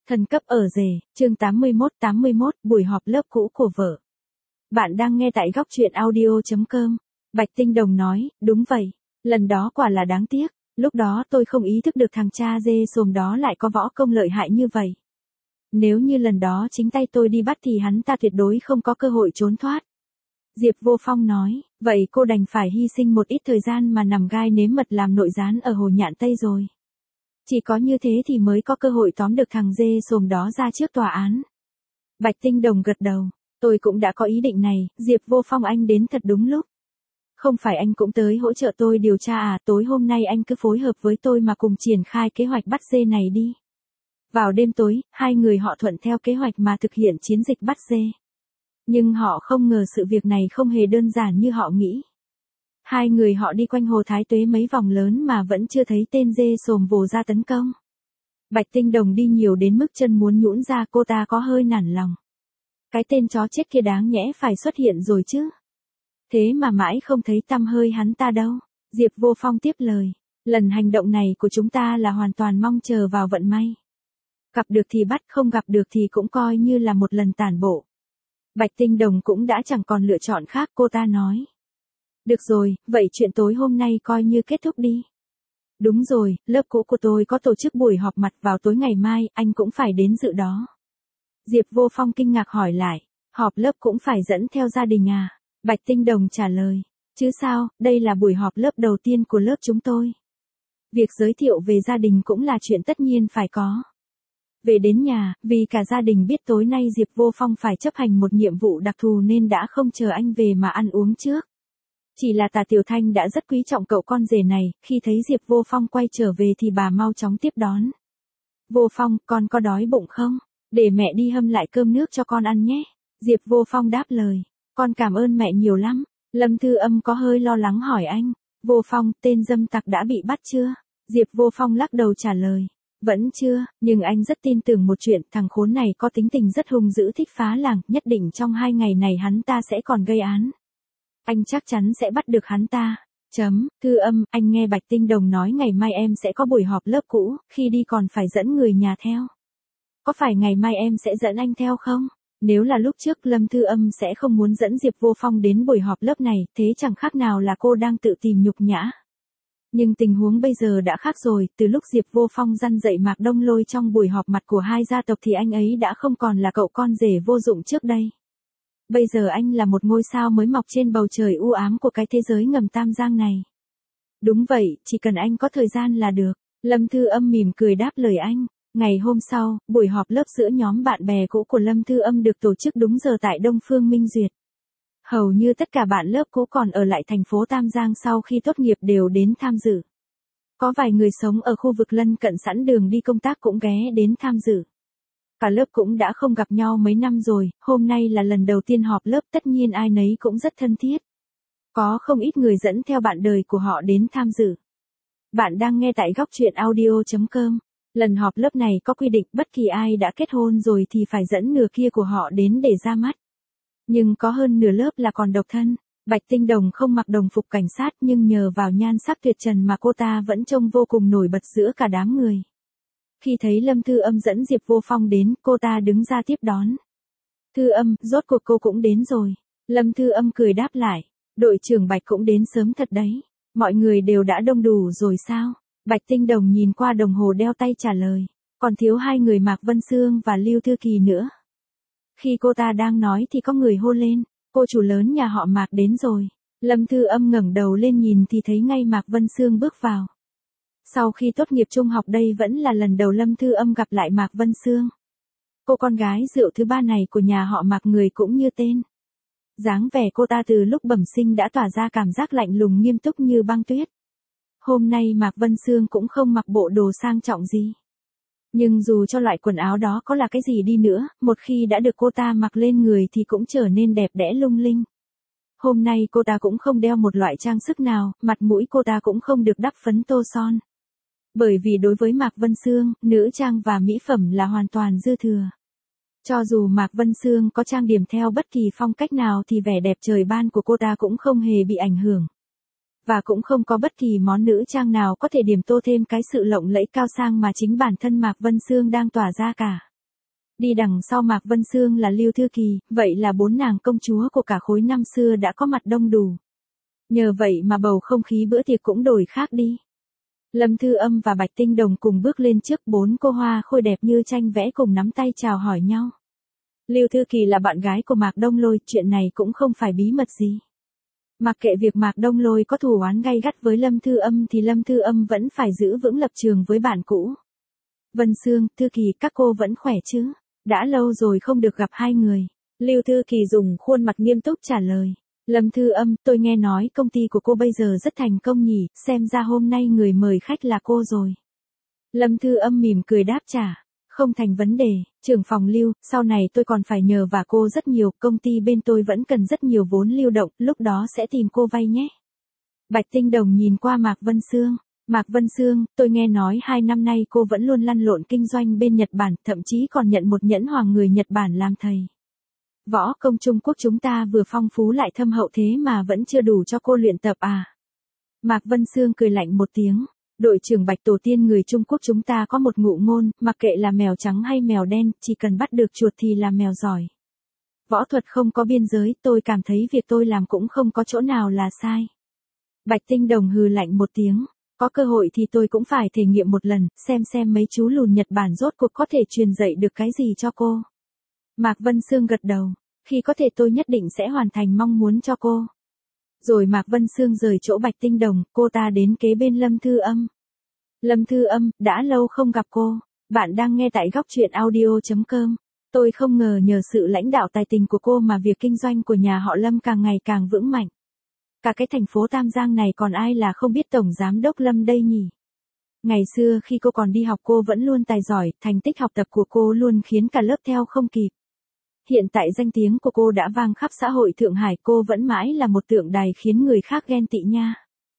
Thần cấp ở rể, chương 81, buổi họp lớp cũ của vợ. Bạn đang nghe tại góc truyện audio.com. Bạch Tinh Đồng nói, đúng vậy, lần đó quả là đáng tiếc, lúc đó tôi không ý thức được thằng cha dê xồm đó lại có võ công lợi hại như vậy. Nếu như lần đó chính tay tôi đi bắt thì hắn ta tuyệt đối không có cơ hội trốn thoát. Diệp Vô Phong nói, vậy cô đành phải hy sinh một ít thời gian mà nằm gai nếm mật làm nội gián ở Hồ Nhạn Tây rồi. Chỉ có như thế thì mới có cơ hội tóm được thằng dê xồm đó ra trước tòa án. Bạch Tinh Đồng gật đầu, tôi cũng đã có ý định này, Diệp Vô Phong anh đến thật đúng lúc. Không phải anh cũng tới hỗ trợ tôi điều tra à, tối hôm nay anh cứ phối hợp với tôi mà cùng triển khai kế hoạch bắt dê này đi. Vào đêm tối, hai người họ thuận theo kế hoạch mà thực hiện chiến dịch bắt dê. Nhưng họ không ngờ sự việc này không hề đơn giản như họ nghĩ. Hai người họ đi quanh Hồ Thái Tuế mấy vòng lớn mà vẫn chưa thấy tên dê xồm vồ ra tấn công. Bạch Tinh Đồng đi nhiều đến mức chân muốn nhũn ra, cô ta có hơi nản lòng. Cái tên chó chết kia đáng nhẽ phải xuất hiện rồi chứ. Thế mà mãi không thấy tăm hơi hắn ta đâu. Diệp Vô Phong tiếp lời. Lần hành động này của chúng ta là hoàn toàn mong chờ vào vận may. Gặp được thì bắt, không gặp được thì cũng coi như là một lần tản bộ. Bạch Tinh Đồng cũng đã chẳng còn lựa chọn khác, cô ta nói. Được rồi, vậy chuyện tối hôm nay coi như kết thúc đi. Đúng rồi, lớp cũ của tôi có tổ chức buổi họp mặt vào tối ngày mai, anh cũng phải đến dự đó. Diệp Vô Phong kinh ngạc hỏi lại, họp lớp cũng phải dẫn theo gia đình à? Bạch Tinh Đồng trả lời, chứ sao, đây là buổi họp lớp đầu tiên của lớp chúng tôi. Việc giới thiệu về gia đình cũng là chuyện tất nhiên phải có. Về đến nhà, vì cả gia đình biết tối nay Diệp Vô Phong phải chấp hành một nhiệm vụ đặc thù nên đã không chờ anh về mà ăn uống trước. Chỉ là Tà Tiểu Thanh đã rất quý trọng cậu con rể này, khi thấy Diệp Vô Phong quay trở về thì bà mau chóng tiếp đón. Vô Phong, con có đói bụng không? Để mẹ đi hâm lại cơm nước cho con ăn nhé. Diệp Vô Phong đáp lời, con cảm ơn mẹ nhiều lắm. Lâm Thư Âm có hơi lo lắng hỏi anh, Vô Phong, tên dâm tặc đã bị bắt chưa? Diệp Vô Phong lắc đầu trả lời, vẫn chưa, nhưng anh rất tin tưởng một chuyện, thằng khốn này có tính tình rất hung dữ thích phá làng, nhất định trong 2 ngày này hắn ta sẽ còn gây án. Anh chắc chắn sẽ bắt được hắn ta. Thư Âm, anh nghe Bạch Tinh Đồng nói ngày mai em sẽ có buổi họp lớp cũ, khi đi còn phải dẫn người nhà theo. Có phải ngày mai em sẽ dẫn anh theo không? Nếu là lúc trước Lâm Thư Âm sẽ không muốn dẫn Diệp Vô Phong đến buổi họp lớp này, thế chẳng khác nào là cô đang tự tìm nhục nhã. Nhưng tình huống bây giờ đã khác rồi, từ lúc Diệp Vô Phong răn dạy Mạc Đông Lôi trong buổi họp mặt của hai gia tộc thì anh ấy đã không còn là cậu con rể vô dụng trước đây. Bây giờ anh là một ngôi sao mới mọc trên bầu trời u ám của cái thế giới ngầm Tam Giang này. Đúng vậy, chỉ cần anh có thời gian là được. Lâm Thư Âm mỉm cười đáp lời anh. Ngày hôm sau, buổi họp lớp giữa nhóm bạn bè cũ của Lâm Thư Âm được tổ chức đúng giờ tại Đông Phương Minh Duyệt. Hầu như tất cả bạn lớp cũ còn ở lại thành phố Tam Giang sau khi tốt nghiệp đều đến tham dự. Có vài người sống ở khu vực lân cận sẵn đường đi công tác cũng ghé đến tham dự. Cả lớp cũng đã không gặp nhau mấy năm rồi, hôm nay là lần đầu tiên họp lớp, tất nhiên ai nấy cũng rất thân thiết. Có không ít người dẫn theo bạn đời của họ đến tham dự. Bạn đang nghe tại góc truyện audio.com. Lần họp lớp này có quy định bất kỳ ai đã kết hôn rồi thì phải dẫn nửa kia của họ đến để ra mắt. Nhưng có hơn nửa lớp là còn độc thân. Bạch Tinh Đồng không mặc đồng phục cảnh sát nhưng nhờ vào nhan sắc tuyệt trần mà cô ta vẫn trông vô cùng nổi bật giữa cả đám người. Khi thấy Lâm Thư Âm dẫn Diệp Vô Phong đến, cô ta đứng ra tiếp đón. Thư Âm, rốt cuộc cô cũng đến rồi. Lâm Thư Âm cười đáp lại. Đội trưởng Bạch cũng đến sớm thật đấy. Mọi người đều đã đông đủ rồi sao? Bạch Tinh Đồng nhìn qua đồng hồ đeo tay trả lời. Còn thiếu 2 người Mạc Vân Sương và Lưu Thư Kỳ nữa. Khi cô ta đang nói thì có người hô lên. Cô chủ lớn nhà họ Mạc đến rồi. Lâm Thư Âm ngẩng đầu lên nhìn thì thấy ngay Mạc Vân Sương bước vào. Sau khi tốt nghiệp trung học đây vẫn là lần đầu Lâm Thư Âm gặp lại Mạc Vân Sương. Cô con gái rượu thứ 3 này của nhà họ Mạc người cũng như tên. Dáng vẻ cô ta từ lúc bẩm sinh đã tỏa ra cảm giác lạnh lùng nghiêm túc như băng tuyết. Hôm nay Mạc Vân Sương cũng không mặc bộ đồ sang trọng gì. Nhưng dù cho loại quần áo đó có là cái gì đi nữa, một khi đã được cô ta mặc lên người thì cũng trở nên đẹp đẽ lung linh. Hôm nay cô ta cũng không đeo một loại trang sức nào, mặt mũi cô ta cũng không được đắp phấn tô son. Bởi vì đối với Mạc Vân Sương, nữ trang và mỹ phẩm là hoàn toàn dư thừa. Cho dù Mạc Vân Sương có trang điểm theo bất kỳ phong cách nào thì vẻ đẹp trời ban của cô ta cũng không hề bị ảnh hưởng. Và cũng không có bất kỳ món nữ trang nào có thể điểm tô thêm cái sự lộng lẫy cao sang mà chính bản thân Mạc Vân Sương đang tỏa ra cả. Đi đằng sau Mạc Vân Sương là Lưu Thư Kỳ, vậy là 4 nàng công chúa của cả khối năm xưa đã có mặt đông đủ. Nhờ vậy mà bầu không khí bữa tiệc cũng đổi khác đi. Lâm Thư Âm và Bạch Tinh Đồng cùng bước lên trước, 4 cô hoa khôi đẹp như tranh vẽ cùng nắm tay chào hỏi nhau. Lưu Thư Kỳ là bạn gái của Mạc Đông Lôi, chuyện này cũng không phải bí mật gì. Mặc kệ việc Mạc Đông Lôi có thù oán gay gắt với Lâm Thư Âm thì Lâm Thư Âm vẫn phải giữ vững lập trường với bạn cũ. Vân Sương, Thư Kỳ, các cô vẫn khỏe chứ? Đã lâu rồi không được gặp hai người. Lưu Thư Kỳ dùng khuôn mặt nghiêm túc trả lời. Lâm Thư Âm, tôi nghe nói công ty của cô bây giờ rất thành công nhỉ, xem ra hôm nay người mời khách là cô rồi. Lâm Thư Âm mỉm cười đáp trả. Không thành vấn đề, trưởng phòng Lưu, sau này tôi còn phải nhờ vả cô rất nhiều, công ty bên tôi vẫn cần rất nhiều vốn lưu động, lúc đó sẽ tìm cô vay nhé. Bạch Tinh Đồng nhìn qua Mạc Vân Sương. Mạc Vân Sương, tôi nghe nói 2 năm nay cô vẫn luôn lăn lộn kinh doanh bên Nhật Bản, thậm chí còn nhận một nhẫn hoàng người Nhật Bản làm thầy. Võ công Trung Quốc chúng ta vừa phong phú lại thâm hậu thế mà vẫn chưa đủ cho cô luyện tập à? Mạc Vân Sương cười lạnh một tiếng. Đội trưởng Bạch tổ tiên người Trung Quốc chúng ta có một ngụ ngôn, mặc kệ là mèo trắng hay mèo đen, chỉ cần bắt được chuột thì là mèo giỏi. Võ thuật không có biên giới, tôi cảm thấy việc tôi làm cũng không có chỗ nào là sai. Bạch Tinh Đồng hừ lạnh một tiếng. Có cơ hội thì tôi cũng phải thể nghiệm một lần, xem mấy chú lùn Nhật Bản rốt cuộc có thể truyền dạy được cái gì cho cô. Mạc Vân Sương gật đầu. Khi có thể tôi nhất định sẽ hoàn thành mong muốn cho cô. Rồi Mạc Vân Sương rời chỗ Bạch Tinh Đồng, cô ta đến kế bên Lâm Thư Âm. Lâm Thư Âm, đã lâu không gặp cô. Bạn đang nghe tại góc truyện audio.com. Tôi không ngờ nhờ sự lãnh đạo tài tình của cô mà việc kinh doanh của nhà họ Lâm càng ngày càng vững mạnh. Cả cái thành phố Tam Giang này còn ai là không biết Tổng Giám đốc Lâm đây nhỉ? Ngày xưa khi cô còn đi học cô vẫn luôn tài giỏi, thành tích học tập của cô luôn khiến cả lớp theo không kịp. Hiện tại danh tiếng của cô đã vang khắp xã hội Thượng Hải, cô vẫn mãi là một tượng đài khiến người khác ghen tị nha.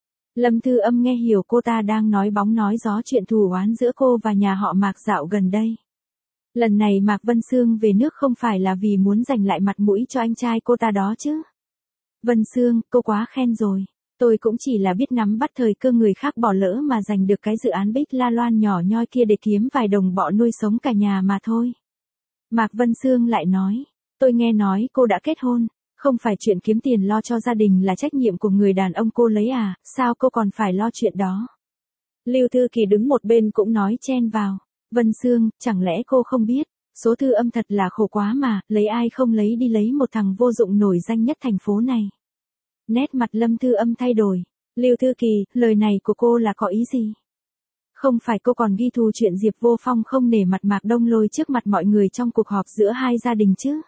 Lâm Thư Âm nghe hiểu cô ta đang nói bóng nói gió chuyện thù oán giữa cô và nhà họ Mạc dạo gần đây. Lần này Mạc Vân Sương về nước không phải là vì muốn giành lại mặt mũi cho anh trai cô ta đó chứ. Vân Sương, cô quá khen rồi. Tôi cũng chỉ là biết nắm bắt thời cơ người khác bỏ lỡ mà giành được cái dự án Bích La Loan nhỏ nhoi kia để kiếm vài đồng bọ nuôi sống cả nhà mà thôi. Mạc Vân Sương lại nói, tôi nghe nói cô đã kết hôn, không phải chuyện kiếm tiền lo cho gia đình là trách nhiệm của người đàn ông cô lấy à, sao cô còn phải lo chuyện đó. Lưu Thư Kỳ đứng một bên cũng nói chen vào, Vân Sương, chẳng lẽ cô không biết, số Thư Âm thật là khổ quá mà, lấy ai không lấy đi lấy một thằng vô dụng nổi danh nhất thành phố này. Nét mặt Lâm Thư Âm thay đổi, Lưu Thư Kỳ, lời này của cô là có ý gì? Không phải cô còn ghi thù chuyện Diệp Vô Phong không nể mặt Mạc Đông Lôi trước mặt mọi người trong cuộc họp giữa hai gia đình chứ?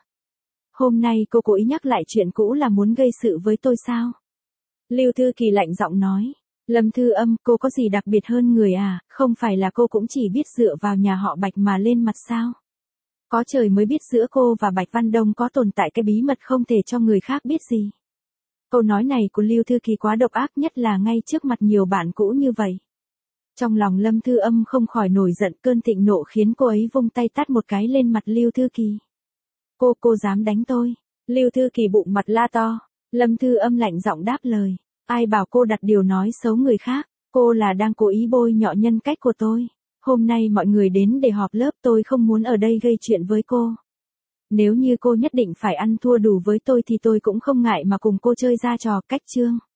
Hôm nay cô cố ý nhắc lại chuyện cũ là muốn gây sự với tôi sao? Lưu Thư Kỳ lạnh giọng nói. Lâm Thư Âm, cô có gì đặc biệt hơn người à, không phải là cô cũng chỉ biết dựa vào nhà họ Bạch mà lên mặt sao? Có trời mới biết giữa cô và Bạch Văn Đông có tồn tại cái bí mật không thể cho người khác biết gì. Câu nói này của Lưu Thư Kỳ quá độc ác, nhất là ngay trước mặt nhiều bạn cũ như vậy. Trong lòng Lâm Thư Âm không khỏi nổi giận, cơn thịnh nộ khiến cô ấy vung tay tát một cái lên mặt Lưu Thư Kỳ. Cô dám đánh tôi? Lưu Thư Kỳ bụng mặt la to. Lâm Thư Âm lạnh giọng đáp lời. Ai bảo cô đặt điều nói xấu người khác, cô là đang cố ý bôi nhọ nhân cách của tôi. Hôm nay mọi người đến để họp lớp, tôi không muốn ở đây gây chuyện với cô. Nếu như cô nhất định phải ăn thua đủ với tôi thì tôi cũng không ngại mà cùng cô chơi ra trò cách chương.